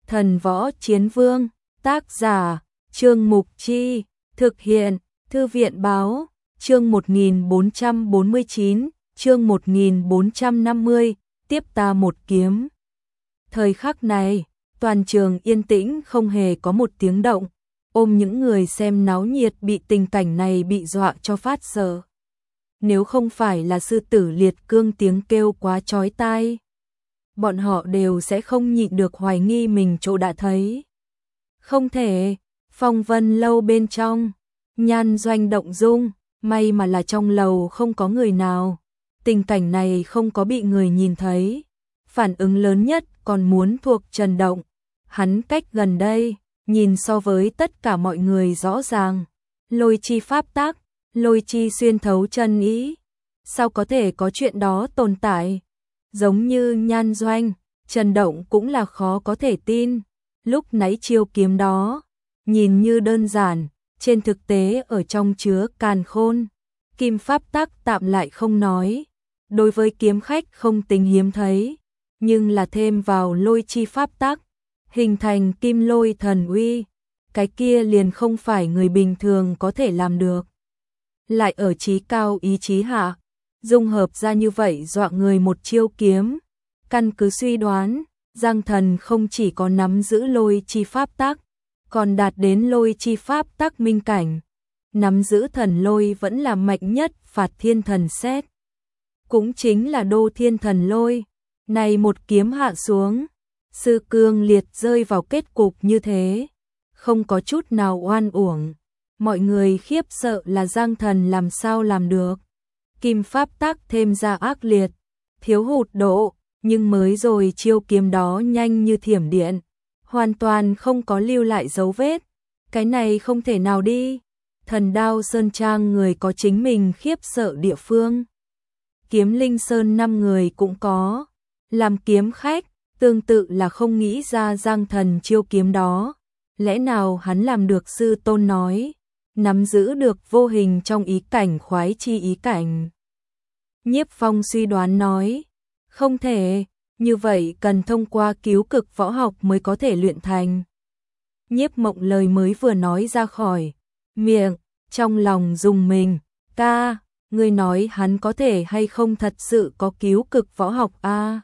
Thần Võ Chiến Vương, tác giả, Trương Mục Chi, thực hiện, Thư viện Báo, chương 1449, chương 1450, tiếp ta một kiếm. Thời khắc này, toàn trường yên tĩnh không hề có một tiếng động, ôm những người xem náo nhiệt bị tình cảnh này bị dọa cho phát sợ. Nếu không phải là sư tử liệt cương tiếng kêu quá chói tai, bọn họ đều sẽ không nhịn được hoài nghi mình chỗ đã thấy. Không thể, Phong Vân lâu bên trong, Nhan Doanh động dung, may mà là trong lầu không có người nào. Tình cảnh này không có bị người nhìn thấy. Phản ứng lớn nhất còn muốn thuộc Trần Động. Hắn cách gần đây, nhìn so với tất cả mọi người rõ ràng. Lôi chi pháp tác, lôi chi xuyên thấu chân ý. Sao có thể có chuyện đó tồn tại? Giống như Nhan Doanh, Trần Động cũng là khó có thể tin. Lúc nãy chiêu kiếm đó, nhìn như đơn giản, trên thực tế ở trong chứa càn khôn. Kim pháp tắc tạm lại không nói, đối với kiếm khách không tính hiếm thấy, nhưng là thêm vào lôi chi pháp tắc, hình thành kim lôi thần uy, cái kia liền không phải người bình thường có thể làm được. Lại ở trí cao ý chí hạ, dung hợp ra như vậy dọa người một chiêu kiếm, căn cứ suy đoán, Giang Thần không chỉ có nắm giữ lôi chi pháp tắc, còn đạt đến lôi chi pháp tắc minh cảnh. Nắm giữ thần lôi vẫn là mạnh nhất phạt thiên thần xét. Cũng chính là đô thiên thần lôi. Này một kiếm hạ xuống, sư cương liệt rơi vào kết cục như thế. Không có chút nào oan uổng. Mọi người khiếp sợ là Giang Thần làm sao làm được. Kim pháp tắc thêm ra ác liệt, thiếu hụt độ, nhưng mới rồi chiêu kiếm đó nhanh như thiểm điện. Hoàn toàn không có lưu lại dấu vết. Cái này không thể nào đi. Thần Đao Sơn Trang người có chính mình khiếp sợ địa phương. Kiếm Linh Sơn 5 người cũng có. Làm kiếm khách, tương tự là không nghĩ ra Giang Thần chiêu kiếm đó. Lẽ nào hắn làm được sư tôn nói, nắm giữ được vô hình trong ý cảnh khoái chi ý cảnh. Nhiếp Phong suy đoán nói, không thể, như vậy cần thông qua cứu cực võ học mới có thể luyện thành. Nhiếp Mộng lời mới vừa nói ra khỏi miệng, trong lòng rùng mình, ca, ngươi nói hắn có thể hay không thật sự có cứu cực võ học a?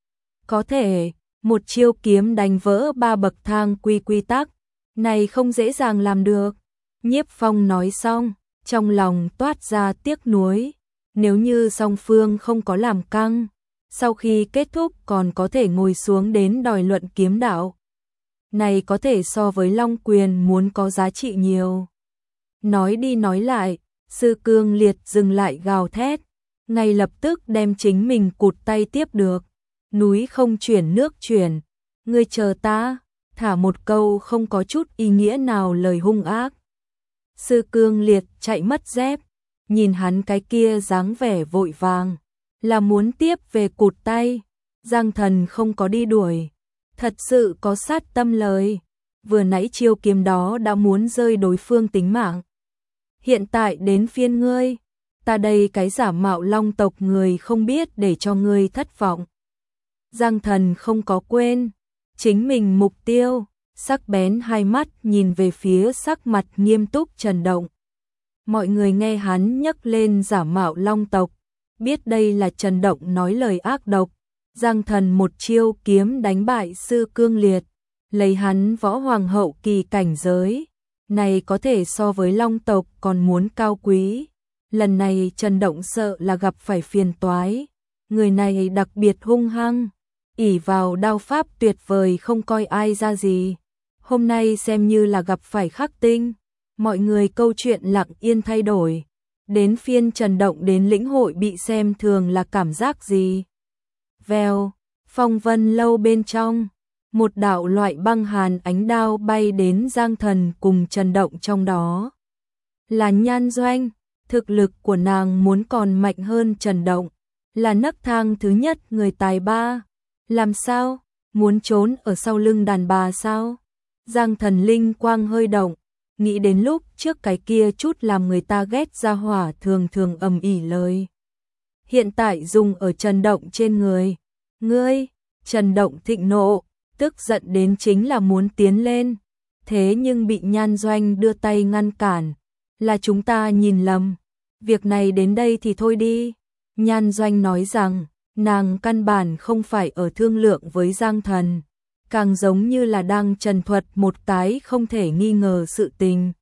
Có thể, một chiêu kiếm đánh vỡ 3 bậc thang quy tắc, này không dễ dàng làm được. Nhiếp Phong nói xong, trong lòng toát ra tiếc nuối, nếu như song phương không có làm căng, sau khi kết thúc còn có thể ngồi xuống đến đòi luận kiếm đạo. Này có thể so với Long Quyền muốn có giá trị nhiều. Nói đi nói lại, sư cương liệt dừng lại gào thét, ngay lập tức đem chính mình cụt tay tiếp được. Núi không chuyển nước chuyển, ngươi chờ ta, thả một câu không có chút ý nghĩa nào lời hung ác. Sư cương liệt chạy mất dép, nhìn hắn cái kia dáng vẻ vội vàng, là muốn tiếp về cụt tay. Giang Thần không có đi đuổi, thật sự có sát tâm lời, vừa nãy chiêu kiếm đó đã muốn rơi đối phương tính mạng. Hiện tại đến phiên ngươi, ta đây cái giả mạo Long tộc người không biết để cho ngươi thất vọng. Giang Thần không có quên chính mình mục tiêu, sắc bén hai mắt nhìn về phía sắc mặt nghiêm túc Trần Động. Mọi người nghe hắn nhắc lên giả mạo Long tộc, biết đây là Trần Động nói lời ác độc. Giang Thần một chiêu kiếm đánh bại sư cương liệt, lấy hắn võ hoàng hậu kỳ cảnh giới, này có thể so với Long tộc còn muốn cao quý. Lần này Trần Động sợ là gặp phải phiền toái, người này đặc biệt hung hăng, ỷ vào đao pháp tuyệt vời không coi ai ra gì. Hôm nay xem như là gặp phải khắc tinh, mọi người câu chuyện lặng yên thay đổi. Đến phiên Trần Động đến lĩnh hội bị xem thường là cảm giác gì? Vèo, Phong Vân lâu bên trong, một đạo loại băng hàn ánh đao bay đến Giang Thần cùng Trần Động, trong đó là Nhan Doanh. Thực lực của nàng muốn còn mạnh hơn Trần Động, là nấc thang thứ nhất người tài ba. Làm sao? Muốn trốn ở sau lưng đàn bà sao? Giang Thần linh quang hơi động, nghĩ đến lúc trước cái kia chút làm người ta ghét ra hỏa thường thường ầm ĩ lời. Hiện tại dùng ở Trần Động trên người. Ngươi, Trần Động thịnh nộ, tức giận đến chính là muốn tiến lên, thế nhưng bị Nhan Doanh đưa tay ngăn cản, là chúng ta nhìn lầm, việc này đến đây thì thôi đi. Nhan Doanh nói rằng, nàng căn bản không phải ở thương lượng với Giang Thần, càng giống như là đang trần thuật một cái không thể nghi ngờ sự tình.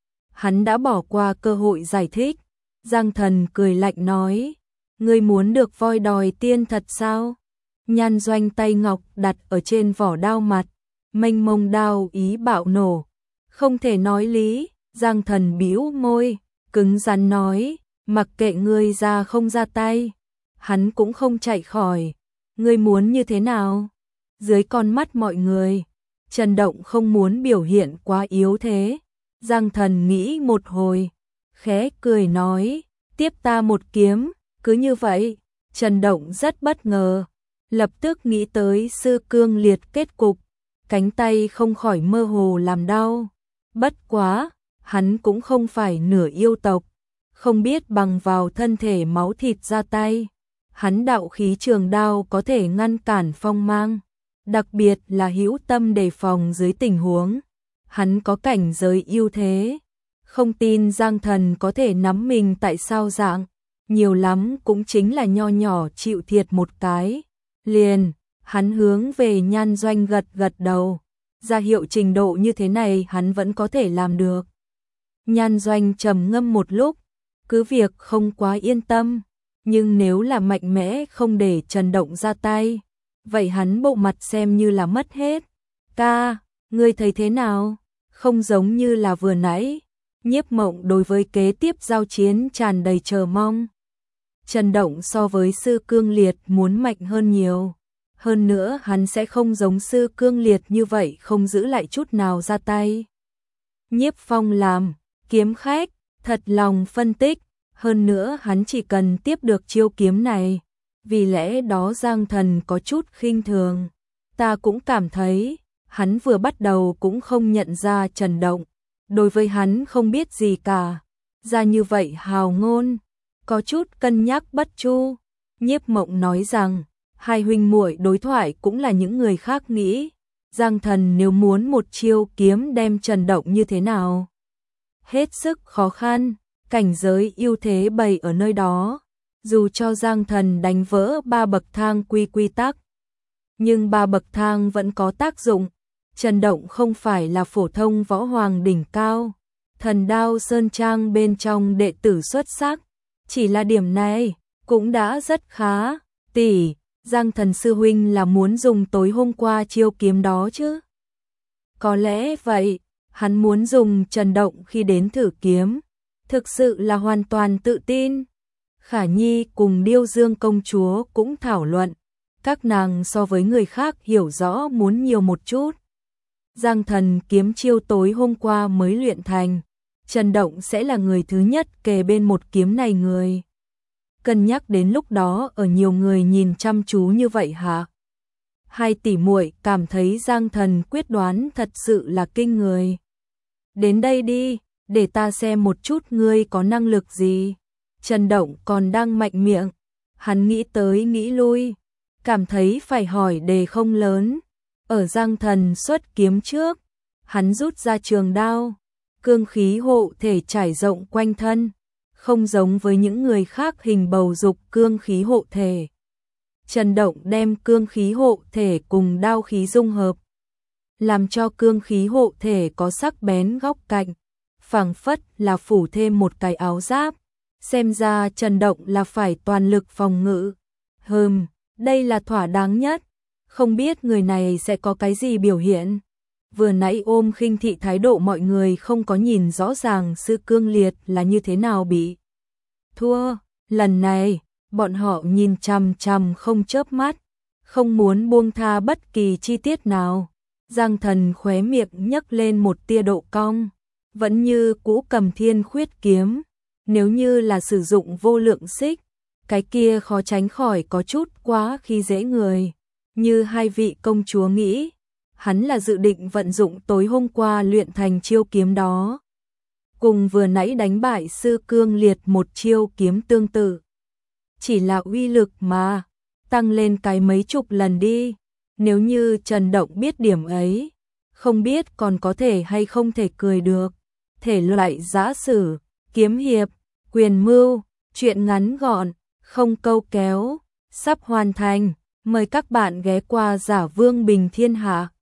Hắn đã bỏ qua cơ hội giải thích, Giang Thần cười lạnh nói, ngươi muốn được voi đòi tiên thật sao? Nhan Doanh tay ngọc đặt ở trên vỏ đao mặt, mênh mông đao ý bạo nổ, không thể nói lý. Giang Thần bĩu môi, cứng rắn nói, mặc kệ ngươi ra không ra tay, hắn cũng không chạy khỏi, ngươi muốn như thế nào? Dưới con mắt mọi người, Trần Động không muốn biểu hiện quá yếu thế. Giang Thần nghĩ một hồi, khẽ cười nói, tiếp ta một kiếm, cứ như vậy. Trần Động rất bất ngờ, lập tức nghĩ tới sư cương liệt kết cục, cánh tay không khỏi mơ hồ làm đau. Bất quá, hắn cũng không phải nửa yêu tộc, không biết bằng vào thân thể máu thịt ra tay. Hắn đạo khí trường đao có thể ngăn cản phong mang, đặc biệt là hữu tâm đề phòng dưới tình huống. Hắn có cảnh giới ưu thế, không tin Giang Thần có thể nắm mình tại sao dạng, nhiều lắm cũng chính là nho nhỏ chịu thiệt một cái. Liền, hắn hướng về Nhan Doanh gật gật đầu, ra hiệu trình độ như thế này hắn vẫn có thể làm được. Nhan Doanh trầm ngâm một lúc, cứ việc không quá yên tâm, nhưng nếu là mạnh mẽ không để Trần Động ra tay, vậy hắn bộ mặt xem như là mất hết. Ca, ngươi thấy thế nào? Không giống như là vừa nãy. Nhiếp Mộng đối với kế tiếp giao chiến tràn đầy chờ mong. Trần Động so với sư cương liệt muốn mạnh hơn nhiều. Hơn nữa hắn sẽ không giống sư cương liệt như vậy không giữ lại chút nào ra tay. Nhiếp Phong làm kiếm khách, thật lòng phân tích. Hơn nữa hắn chỉ cần tiếp được chiêu kiếm này. Vì lẽ đó Giang Thần có chút khinh thường. Ta cũng cảm thấy, hắn vừa bắt đầu cũng không nhận ra Trần Động. Đối với hắn không biết gì cả. Ra như vậy hào ngôn, có chút cân nhắc bất chu. Nhiếp Mộng nói rằng, hai huynh muội đối thoại cũng là những người khác nghĩ. Giang Thần nếu muốn một chiêu kiếm đem Trần Động như thế nào? Hết sức khó khăn, cảnh giới ưu thế bày ở nơi đó. Dù cho Giang Thần đánh vỡ 3 bậc thang quy tắc, nhưng 3 bậc thang vẫn có tác dụng. Trần Động không phải là phổ thông võ hoàng đỉnh cao, Thần Đao Sơn Trang bên trong đệ tử xuất sắc, chỉ là điểm này cũng đã rất khá. Tỷ, Giang Thần sư huynh là muốn dùng tối hôm qua chiêu kiếm đó chứ? Có lẽ vậy, hắn muốn dùng Trần Động khi đến thử kiếm, thực sự là hoàn toàn tự tin. Khả Nhi cùng Điêu Dương công chúa cũng thảo luận, các nàng so với người khác hiểu rõ muốn nhiều một chút. Giang Thần kiếm chiêu tối hôm qua mới luyện thành, Trần Động sẽ là người thứ nhất kề bên một kiếm này người. Cân nhắc đến lúc đó ở nhiều người nhìn chăm chú như vậy hả? Hai tỷ muội cảm thấy Giang Thần quyết đoán thật sự là kinh người. Đến đây đi, để ta xem một chút ngươi có năng lực gì. Trần Động còn đang mạnh miệng, hắn nghĩ tới nghĩ lui, cảm thấy phải hỏi đề không lớn. Ở Giang Thần xuất kiếm trước, hắn rút ra trường đao, cương khí hộ thể trải rộng quanh thân, không giống với những người khác hình bầu dục cương khí hộ thể. Trần Động đem cương khí hộ thể cùng đao khí dung hợp, làm cho cương khí hộ thể có sắc bén góc cạnh, phảng phất là phủ thêm một cái áo giáp. Xem ra Trần Động là phải toàn lực phòng ngự. Đây là thỏa đáng nhất. Không biết người này sẽ có cái gì biểu hiện. Vừa nãy ôm khinh thị thái độ mọi người không có nhìn rõ ràng sư cương liệt là như thế nào bị thua. Lần này, bọn họ nhìn chằm chằm không chớp mắt, không muốn buông tha bất kỳ chi tiết nào. Giang Thần khóe miệng nhấc lên một tia độ cong, vẫn như cũ cầm thiên khuyết kiếm. Nếu như là sử dụng vô lượng xích, cái kia khó tránh khỏi có chút quá khi dễ người. Như hai vị công chúa nghĩ, hắn là dự định vận dụng tối hôm qua luyện thành chiêu kiếm đó. Cùng vừa nãy đánh bại sư cương liệt một chiêu kiếm tương tự. Chỉ là uy lực mà, tăng lên cái mấy chục lần đi. nếu như Trần Động biết điểm ấy, không biết còn có thể hay không thể cười được. Thể loại giã sử, kiếm hiệp, quyền mưu, truyện ngắn gọn, không câu kéo, sắp hoàn thành. Mời các bạn ghé qua Giả Vương Bình Thiên Hạ.